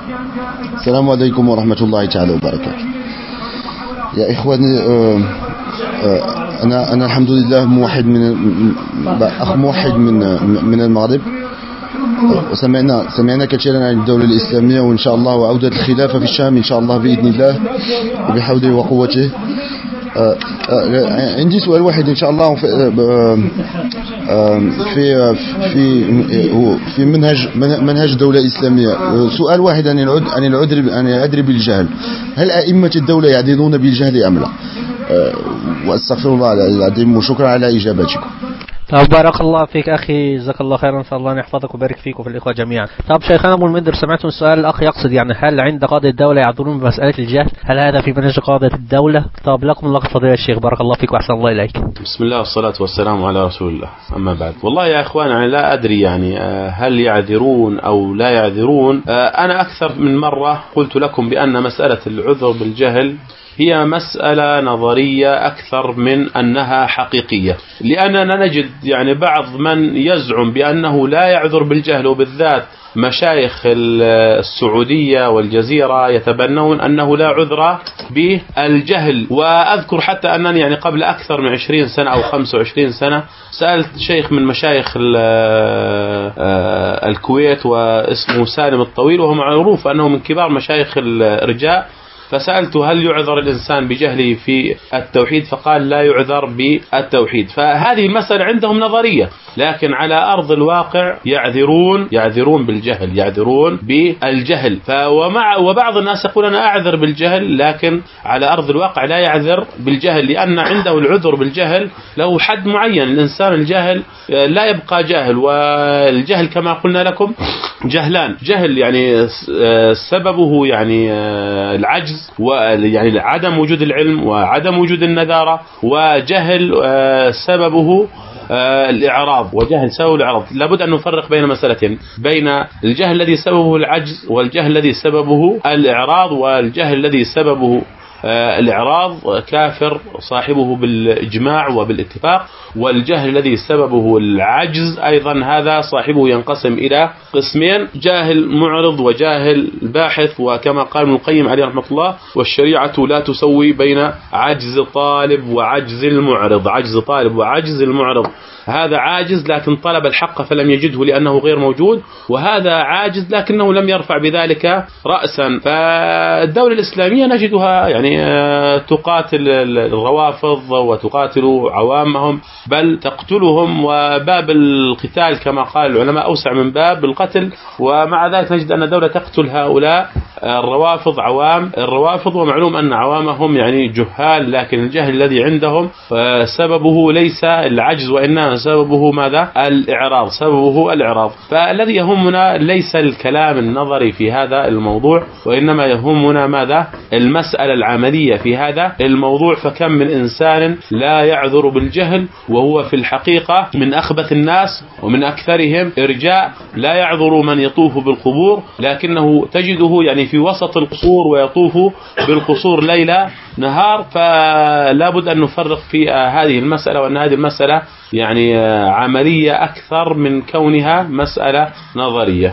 السلام عليكم ورحمة الله تعالى وبركاته. يا إخواني، أنا الحمد لله موحد أخ موحد من المغرب، وسمعنا كثيرا عن الدولة الإسلامية وإن شاء الله وعودة الخلافة في الشام إن شاء الله بإذن الله وبحوله وقوته. عندي سؤال واحد إن شاء الله في منهج دولة إسلامية. سؤال واحد عن العذر بالجهل. هل أئمة الدولة يعذرون بالجهل أم لا؟ وأستغفر الله العظيم وشكرا على إجابتكم. طب بارك الله فيك أخي، جزاك الله خيرا، نسأل الله أن يحفظك ويبارك فيك وفي الإخوة جميعا. طب شيخنا أبو المنذر، سمعتم السؤال الأخ يقصد يعني هل عند قادة الدولة يعذرون بمسألة الجهل؟ هل هذا في منهج قادة الدولة؟ طب لكم الله فضيلة الشيخ، بارك الله فيك وأحسن الله إليك. بسم الله والصلاة والسلام على رسول الله، أما بعد. والله يا إخوان أنا لا أدري يعني هل يعذرون أو لا يعذرون. أنا أكثر من مرة قلت لكم بأن مسألة العذر بالجهل هي مسألة نظرية أكثر من أنها حقيقية، لأننا نجد يعني بعض من يزعم بأنه لا يعذر بالجهل، وبالذات مشايخ السعودية والجزيرة يتبنون أنه لا عذر بالجهل. وأذكر حتى أنني يعني قبل أكثر من 20 سنة أو 25 سنة سألت شيخ من مشايخ الكويت واسمه سالم الطويل، وهو معروف أنه من كبار مشايخ الإرجاء، فسألته هل يعذر الإنسان بجهله في التوحيد؟ فقال لا يعذر بالتوحيد. فهذه المسألة عندهم نظرية، لكن على أرض الواقع يعذرون بالجهل، يعذرون بالجهل. وبعض الناس يقول أنا أعذر بالجهل، لكن على أرض الواقع لا يعذر بالجهل، لأن عنده العذر بالجهل له حد معين. الإنسان الجاهل لا يبقى جاهل، والجهل كما قلنا لكم جهلان: جهل يعني سببه يعني العجز ويعني عدم وجود العلم وعدم وجود النذارة، وجهل سببه الإعراض، وجهل سببه الإعراض. لابد أن نفرق بين مسألتين: بين الجهل الذي سببه العجز والجهل الذي سببه الإعراض. والجهل الذي سببه الإعراض كافر صاحبه بالإجماع وبالاتفاق، والجهل الذي سببه العجز أيضا هذا صاحبه ينقسم إلى قسمين: جاهل معرض وجاهل باحث. وكما قال ابن القيم عليه رحمة الله: والشريعة لا تسوي بين عجز طالب وعجز المعرض. عجز طالب وعجز المعرض، هذا عاجز لكن طلب الحق فلم يجده لأنه غير موجود، وهذا عاجز لكنه لم يرفع بذلك رأسا. فالدولة الإسلامية نجدها يعني تقاتل الروافض وتقاتل عوامهم، بل تقتلهم، وباب القتال كما قال العلماء أوسع من باب القتل. ومع ذلك نجد أن الدولة تقتل هؤلاء الروافض، عوام الروافض، ومعلوم أن عوامهم يعني جهال، لكن الجهل الذي عندهم سببه ليس العجز وإنما سببه ماذا؟ الإعراض، سببه الإعراض. فالذي يهمنا ليس الكلام النظري في هذا الموضوع، وإنما يهمنا ماذا؟ المسألة العملية في هذا الموضوع. فكم من إنسان لا يعذر بالجهل وهو في الحقيقة من أخبث الناس ومن أكثرهم إرجاء. لا يعذر من يطوف بالقبور، لكنه تجده يعني في وسط القصور ويطوف بالقصور ليلا نهار. فلا بد أن نفرق في هذه المسألة، وأن هذه المسألة يعني عملية أكثر من كونها مسألة نظرية.